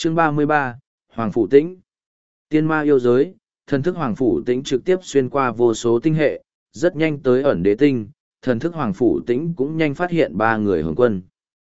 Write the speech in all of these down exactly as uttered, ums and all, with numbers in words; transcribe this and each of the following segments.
Chương ba mươi ba, Hoàng Phủ Tĩnh. Tiên ma yêu giới, thần thức Hoàng Phủ Tĩnh trực tiếp xuyên qua vô số tinh hệ, rất nhanh tới ẩn đế tinh, thần thức Hoàng Phủ Tĩnh cũng nhanh phát hiện ba người Hồng Quân.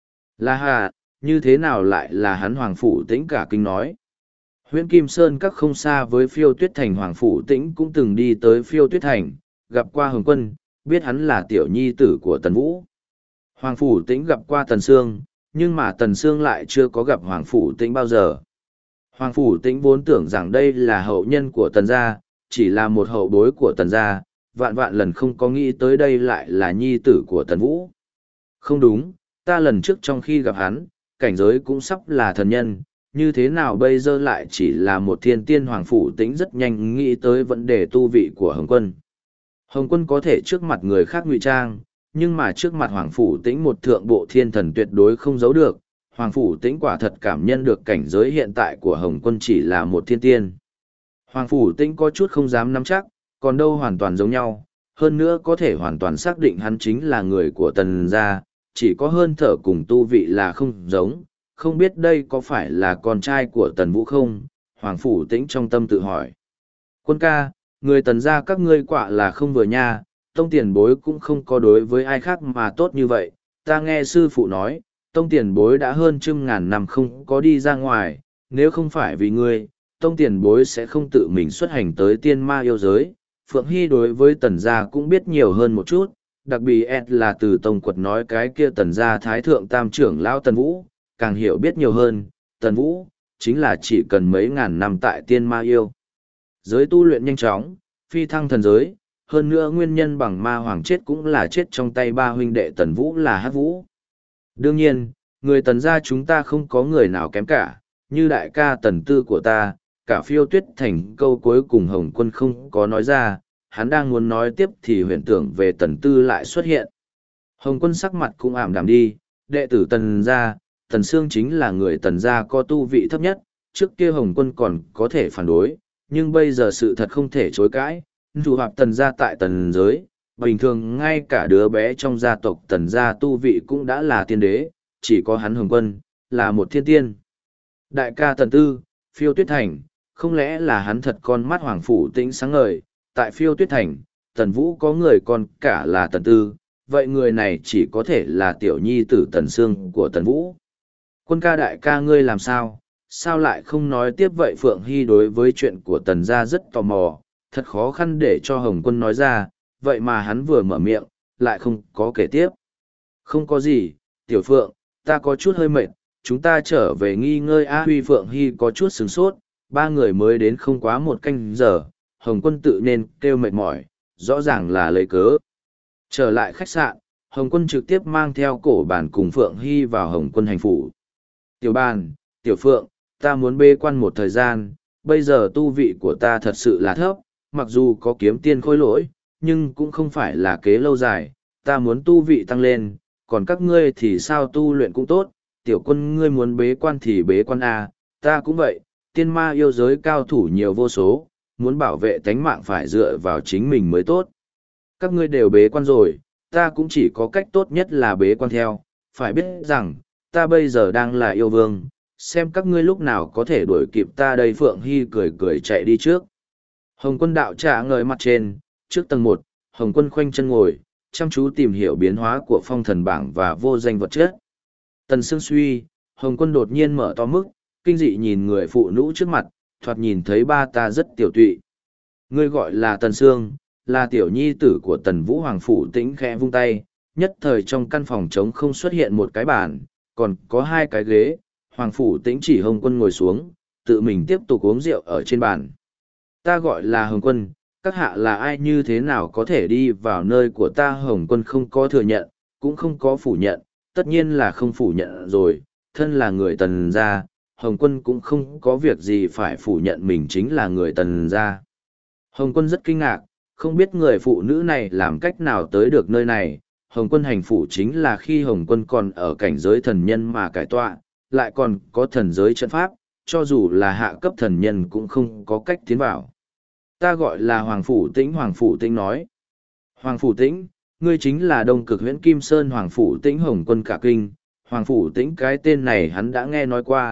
La hà, như thế nào lại là hắn Hoàng Phủ Tĩnh cả kinh nói. Huyễn Kim Sơn các không xa với Phiêu Tuyết Thành, Hoàng Phủ Tĩnh cũng từng đi tới Phiêu Tuyết Thành, gặp qua Hồng Quân, biết hắn là tiểu nhi tử của Tần Vũ. Hoàng Phủ Tĩnh gặp qua Tần Sương, nhưng mà Tần Sương lại chưa có gặp Hoàng Phủ Tĩnh bao giờ. Hoàng Phủ Tĩnh vốn tưởng rằng đây là hậu nhân của Tần gia, chỉ là một hậu bối của Tần gia, vạn vạn lần không có nghĩ tới đây lại là nhi tử của Tần Vũ. Không đúng, ta lần trước trong khi gặp hắn, cảnh giới cũng sắp là thần nhân, như thế nào bây giờ lại chỉ là một thiên tiên. Hoàng Phủ Tĩnh rất nhanh nghĩ tới vấn đề tu vị của Hồng Quân. Hồng Quân có thể trước mặt người khác ngụy trang, nhưng mà trước mặt Hoàng Phủ Tĩnh một thượng bộ thiên thần tuyệt đối không giấu được. Hoàng Phủ Tĩnh quả thật cảm nhận được cảnh giới hiện tại của Hồng Quân chỉ là một thiên tiên. Hoàng Phủ Tĩnh có chút không dám nắm chắc, còn đâu hoàn toàn giống nhau, hơn nữa có thể hoàn toàn xác định hắn chính là người của Tần gia, chỉ có hơn thở cùng tu vị là không giống, không biết đây có phải là con trai của Tần Vũ không? Hoàng Phủ Tĩnh trong tâm tự hỏi. Quân ca, người Tần gia các ngươi quả là không vừa nha, tông tiền bối cũng không có đối với ai khác mà tốt như vậy, ta nghe sư phụ nói, tông tiền bối đã hơn chưng ngàn năm không có đi ra ngoài, nếu không phải vì ngươi, tông tiền bối sẽ không tự mình xuất hành tới tiên ma yêu giới. Phượng Hy đối với Tần gia cũng biết nhiều hơn một chút, đặc biệt là từ tông quật nói cái kia Tần gia thái thượng tam trưởng lão Tần Vũ, càng hiểu biết nhiều hơn. Tần Vũ chính là chỉ cần mấy ngàn năm tại tiên ma yêu giới tu luyện nhanh chóng, phi thăng thần giới, hơn nữa nguyên nhân bằng ma hoàng chết cũng là chết trong tay ba huynh đệ Tần Vũ là Hắc Vũ. Đương nhiên, người Tần gia chúng ta không có người nào kém cả, như đại ca Tần Tư của ta, cả Phiêu Tuyết Thành câu cuối cùng Hồng Quân không có nói ra, hắn đang muốn nói tiếp thì huyền tưởng về Tần Tư lại xuất hiện. Hồng Quân sắc mặt cũng ảm đạm đi, đệ tử Tần gia, Tần Sương chính là người Tần gia có tu vị thấp nhất, trước kia Hồng Quân còn có thể phản đối, nhưng bây giờ sự thật không thể chối cãi, dù hợp Tần gia tại Tần giới, bình thường ngay cả đứa bé trong gia tộc Tần gia tu vị cũng đã là tiên đế, chỉ có hắn Hồng Quân, là một thiên tiên. Đại ca Tần Tư, Phiêu Tuyết Thành, không lẽ là hắn thật con mắt Hoàng Phủ Tĩnh sáng ngời, tại Phiêu Tuyết Thành, Tần Vũ có người con cả là Tần Tư, vậy người này chỉ có thể là tiểu nhi tử Tần Sương của Tần Vũ. Quân ca đại ca ngươi làm sao, sao lại không nói tiếp vậy? Phượng Hy đối với chuyện của Tần gia rất tò mò, thật khó khăn để cho Hồng Quân nói ra, vậy mà hắn vừa mở miệng, lại không có kể tiếp. Không có gì, Tiểu Phượng, ta có chút hơi mệt, chúng ta trở về nghỉ ngơi. A Huy. Phượng Hy có chút sửng sốt, ba người mới đến không quá một canh giờ, Hồng Quân tự nên kêu mệt mỏi, rõ ràng là lấy cớ. Trở lại khách sạn, Hồng Quân trực tiếp mang theo cổ bàn cùng Phượng Hy vào Hồng Quân hành phủ. Tiểu bàn, Tiểu Phượng, ta muốn bế quan một thời gian, bây giờ tu vị của ta thật sự là thấp, mặc dù có kiếm tiên khôi lỗi, nhưng cũng không phải là kế lâu dài, ta muốn tu vị tăng lên, còn các ngươi thì sao? Tu luyện cũng tốt, Tiểu Quân ngươi muốn bế quan thì bế quan A, ta cũng vậy, tiên ma yêu giới cao thủ nhiều vô số, muốn bảo vệ tánh mạng phải dựa vào chính mình mới tốt. Các ngươi đều bế quan rồi, ta cũng chỉ có cách tốt nhất là bế quan theo, phải biết rằng, ta bây giờ đang là yêu vương, xem các ngươi lúc nào có thể đuổi kịp ta đây. Phượng Hy cười cười chạy đi trước. Hồng Quân đạo trà ngời mặt trên, trước tầng một, Hồng Quân khoanh chân ngồi, chăm chú tìm hiểu biến hóa của phong thần bảng và vô danh vật chất. Tần Sương suy, Hồng Quân đột nhiên mở to mức, kinh dị nhìn người phụ nữ trước mặt, thoạt nhìn thấy ba ta rất tiểu tụy. Ngươi gọi là Tần Sương, là tiểu nhi tử của Tần Vũ. Hoàng Phủ Tĩnh khẽ vung tay, nhất thời trong căn phòng trống không xuất hiện một cái bàn, còn có hai cái ghế. Hoàng Phủ Tĩnh chỉ Hồng Quân ngồi xuống, tự mình tiếp tục uống rượu ở trên bàn. Ta gọi là Hồng Quân, các hạ là ai, như thế nào có thể đi vào nơi của ta? Hồng Quân không có thừa nhận, cũng không có phủ nhận, tất nhiên là không phủ nhận rồi, thân là người Tần gia, Hồng Quân cũng không có việc gì phải phủ nhận mình chính là người Tần gia. Hồng Quân rất kinh ngạc, không biết người phụ nữ này làm cách nào tới được nơi này. Hồng Quân hành phủ chính là khi Hồng Quân còn ở cảnh giới thần nhân mà cải tọa, lại còn có thần giới trận pháp, cho dù là hạ cấp thần nhân cũng không có cách tiến vào. Ta gọi là Hoàng Phủ Tĩnh. Hoàng Phủ Tĩnh nói. Hoàng Phủ Tĩnh, ngươi chính là Đông Cực Huyễn Kim Sơn. Hoàng Phủ Tĩnh. Hồng Quân cả kinh, Hoàng Phủ Tĩnh cái tên này hắn đã nghe nói qua,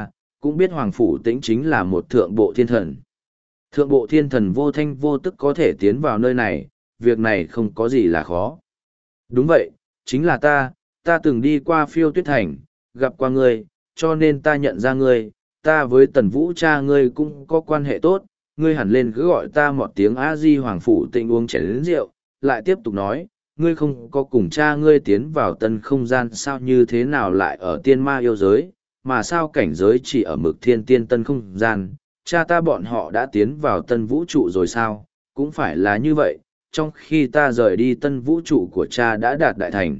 cũng biết Hoàng Phủ Tĩnh chính là một thượng bộ thiên thần. Thượng bộ thiên thần vô thanh vô tức có thể tiến vào nơi này, việc này không có gì là khó. Đúng vậy, chính là ta, ta từng đi qua Phiêu Tuyết Thành, gặp qua ngươi, cho nên ta nhận ra ngươi, ta với Tần Vũ cha ngươi cũng có quan hệ tốt, ngươi hẳn lên cứ gọi ta một tiếng A-di. Hoàng Phủ Tĩnh uống chén lớn rượu, lại tiếp tục nói, ngươi không có cùng cha ngươi tiến vào tân không gian sao, như thế nào lại ở tiên ma yêu giới, mà sao cảnh giới chỉ ở mực thiên tiên tân không gian, cha ta bọn họ đã tiến vào tân vũ trụ rồi sao, cũng phải là như vậy, trong khi ta rời đi tân vũ trụ của cha đã đạt đại thành.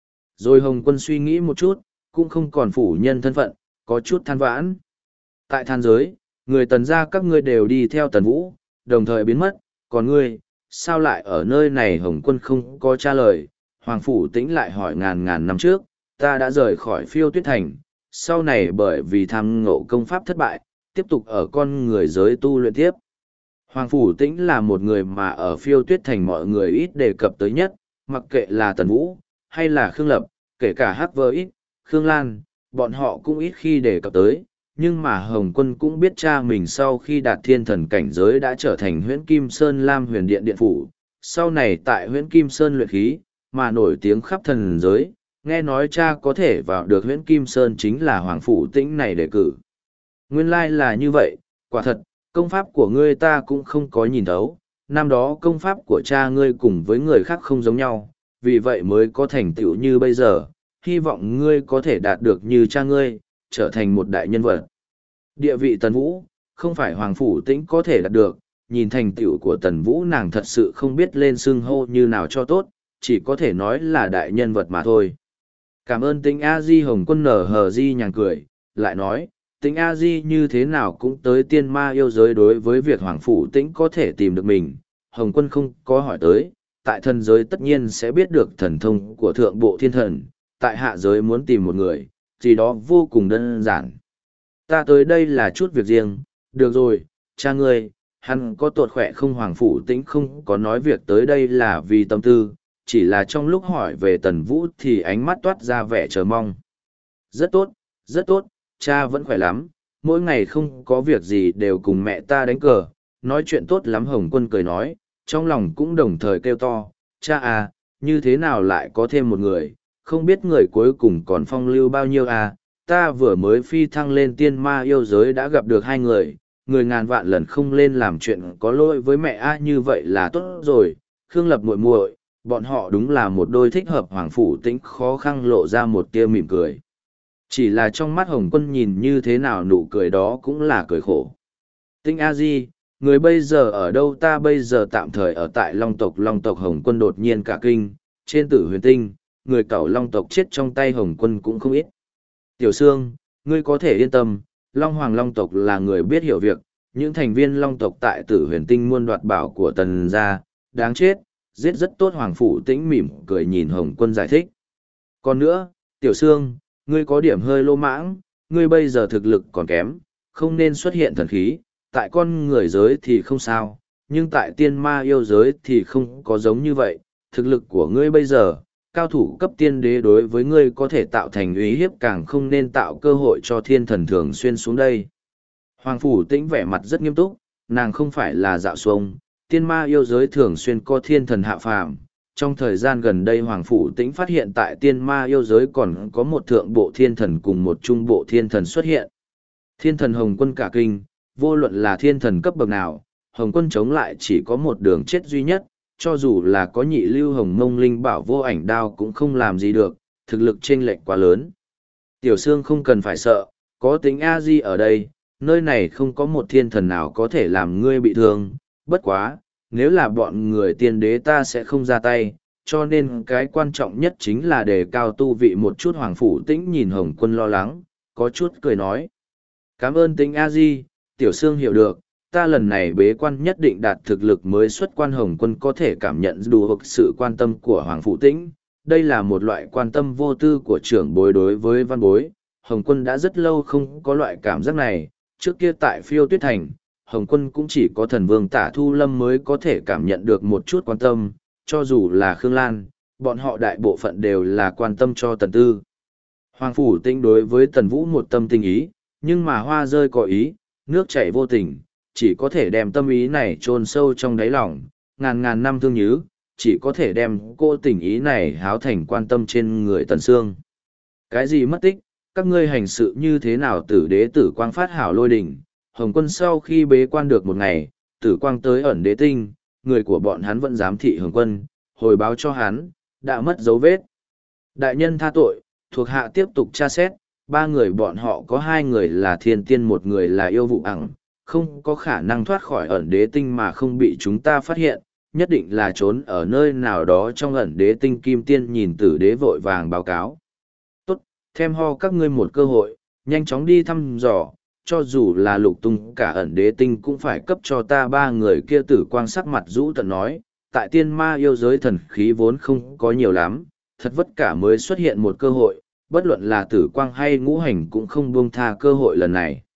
Rồi Hồng Quân suy nghĩ một chút, cũng không còn phủ nhân thân phận, có chút than vãn. Tại than giới, người Tần gia các ngươi đều đi theo Tần Vũ, đồng thời biến mất, còn ngươi, sao lại ở nơi này? Hồng Quân không có trả lời. Hoàng Phủ Tĩnh lại hỏi, ngàn ngàn năm trước, ta đã rời khỏi Phiêu Tuyết Thành, sau này bởi vì tham ngộ công pháp thất bại, tiếp tục ở con người giới tu luyện tiếp. Hoàng Phủ Tĩnh là một người mà ở Phiêu Tuyết Thành mọi người ít đề cập tới nhất, mặc kệ là Tần Vũ, hay là Khương Lập, kể cả Hắc Vơ Ít, Khương Lan, bọn họ cũng ít khi đề cập tới. Nhưng mà Hồng Quân cũng biết cha mình sau khi đạt thiên thần cảnh giới đã trở thành Huyễn Kim Sơn Lam Huyền Điện Điện Phủ, sau này tại Huyễn Kim Sơn luyện khí, mà nổi tiếng khắp thần giới, nghe nói cha có thể vào được Huyễn Kim Sơn chính là Hoàng Phủ Tĩnh này đề cử. Nguyên lai là như vậy, quả thật, công pháp của ngươi ta cũng không có nhìn thấu, năm đó công pháp của cha ngươi cùng với người khác không giống nhau, vì vậy mới có thành tựu như bây giờ, hy vọng ngươi có thể đạt được như cha ngươi, trở thành một đại nhân vật. Địa vị Tần Vũ, không phải Hoàng Phủ Tĩnh có thể đạt được, nhìn thành tựu của Tần Vũ nàng thật sự không biết lên xưng hô như nào cho tốt, chỉ có thể nói là đại nhân vật mà thôi. Cảm ơn Tĩnh A-di. Hồng Quân nở hờ di nhàng cười, lại nói, Tĩnh A-di như thế nào cũng tới tiên ma yêu giới. Đối với việc Hoàng Phủ Tĩnh có thể tìm được mình, Hồng Quân không có hỏi tới, tại thần giới tất nhiên sẽ biết được thần thông của thượng bộ thiên thần, tại hạ giới muốn tìm một người, gì đó vô cùng đơn giản. Ta tới đây là chút việc riêng, được rồi, cha ngươi, hắn có tuột khỏe không? Hoàng Phủ Tĩnh không có nói việc tới đây là vì tâm tư, chỉ là trong lúc hỏi về Tần Vũ thì ánh mắt toát ra vẻ chờ mong. Rất tốt, rất tốt, cha vẫn khỏe lắm, mỗi ngày không có việc gì đều cùng mẹ ta đánh cờ, nói chuyện tốt lắm. Hồng Quân cười nói, trong lòng cũng đồng thời kêu to, cha à, như thế nào lại có thêm một người, không biết người cuối cùng còn phong lưu bao nhiêu à, ta vừa mới phi thăng lên tiên ma yêu giới đã gặp được hai người, người ngàn vạn lần không lên làm chuyện có lỗi với mẹ a. Như vậy là tốt rồi. Khương Lập muội muội, bọn họ đúng là một đôi thích hợp. Hoàng Phủ Tĩnh khó khăn lộ ra một tia mỉm cười. Chỉ là trong mắt Hồng Quân nhìn như thế nào nụ cười đó cũng là cười khổ. Tĩnh A-di, người bây giờ ở đâu? Ta bây giờ tạm thời ở tại Long tộc. Long tộc. Hồng Quân đột nhiên cả kinh, trên Tử Huyền Tinh, người cẩu Long tộc chết trong tay Hồng Quân cũng không ít. Tiểu Sương, ngươi có thể yên tâm, Long Hoàng Long tộc là người biết hiểu việc, những thành viên Long tộc tại Tử Huyền Tinh muôn đoạt bảo của Tần gia, đáng chết, giết rất tốt. Hoàng Phủ Tĩnh mỉm cười nhìn Hồng Quân giải thích. Còn nữa, Tiểu Sương, ngươi có điểm hơi lô mãng, ngươi bây giờ thực lực còn kém, không nên xuất hiện thần khí, tại con người giới thì không sao, nhưng tại tiên ma yêu giới thì không có giống như vậy, thực lực của ngươi bây giờ, cao thủ cấp tiên đế đối với ngươi có thể tạo thành uy hiếp, càng không nên tạo cơ hội cho thiên thần thường xuyên xuống đây. Hoàng Phủ Tĩnh vẻ mặt rất nghiêm túc, nàng không phải là dạo xuông, tiên ma yêu giới thường xuyên có thiên thần hạ phàm. Trong thời gian gần đây Hoàng Phủ Tĩnh phát hiện tại tiên ma yêu giới còn có một thượng bộ thiên thần cùng một trung bộ thiên thần xuất hiện. Thiên thần Hồng Quân cả kinh, vô luận là thiên thần cấp bậc nào, Hồng Quân chống lại chỉ có một đường chết duy nhất, cho dù là có nhị lưu hồng mông linh bảo vô ảnh đao cũng không làm gì được, thực lực chênh lệch quá lớn. Tiểu Sương không cần phải sợ, có Tĩnh A-di ở đây, nơi này không có một thiên thần nào có thể làm ngươi bị thương, bất quá, nếu là bọn người tiên đế ta sẽ không ra tay, cho nên cái quan trọng nhất chính là đề cao tu vị một chút. Hoàng Phủ Tĩnh nhìn Hồng Quân lo lắng, có chút cười nói. Cảm ơn Tĩnh A-di, Tiểu Sương hiểu được, ta lần này bế quan nhất định đạt thực lực mới xuất quan. Hồng Quân có thể cảm nhận đủ sự quan tâm của Hoàng Phủ Tĩnh, đây là một loại quan tâm vô tư của trưởng bối đối với văn bối. Hồng Quân đã rất lâu không có loại cảm giác này, trước kia tại Phiêu Tuyết Thành, Hồng Quân cũng chỉ có thần vương Tả Thu Lâm mới có thể cảm nhận được một chút quan tâm, cho dù là Khương Lan, bọn họ đại bộ phận đều là quan tâm cho Tần Tư. Hoàng Phủ Tĩnh đối với Tần Vũ một tâm tình ý, Nhưng mà hoa rơi có ý, nước chảy vô tình, chỉ có thể đem tâm ý này chôn sâu trong đáy lòng, ngàn ngàn năm thương nhớ, chỉ có thể đem cô tình ý này háo thành quan tâm trên người Tần Sương. Cái gì mất tích, các ngươi hành sự như thế nào? Tử đế tử quang phát hảo lôi đỉnh, Hồng Quân sau khi bế quan được một ngày, tử quang tới ẩn đế tinh, người của bọn hắn vẫn giám thị Hồng Quân, hồi báo cho hắn, đã mất dấu vết. Đại nhân tha tội, thuộc hạ tiếp tục tra xét, ba người bọn họ có hai người là thiên tiên, một người là yêu vụ ẳng, không có khả năng thoát khỏi ẩn đế tinh mà không bị chúng ta phát hiện, nhất định là trốn ở nơi nào đó trong ẩn đế tinh. Kim tiên nhìn tử đế vội vàng báo cáo. Tốt, thêm ho các ngươi một cơ hội, nhanh chóng đi thăm dò, cho dù là lục tung cả ẩn đế tinh cũng phải cấp cho ta. Ba người kia tử quang sắc mặt rũ tận nói, tại tiên ma yêu giới thần khí vốn không có nhiều lắm, thật vất cả mới xuất hiện một cơ hội, bất luận là tử quang hay ngũ hành cũng không buông tha cơ hội lần này.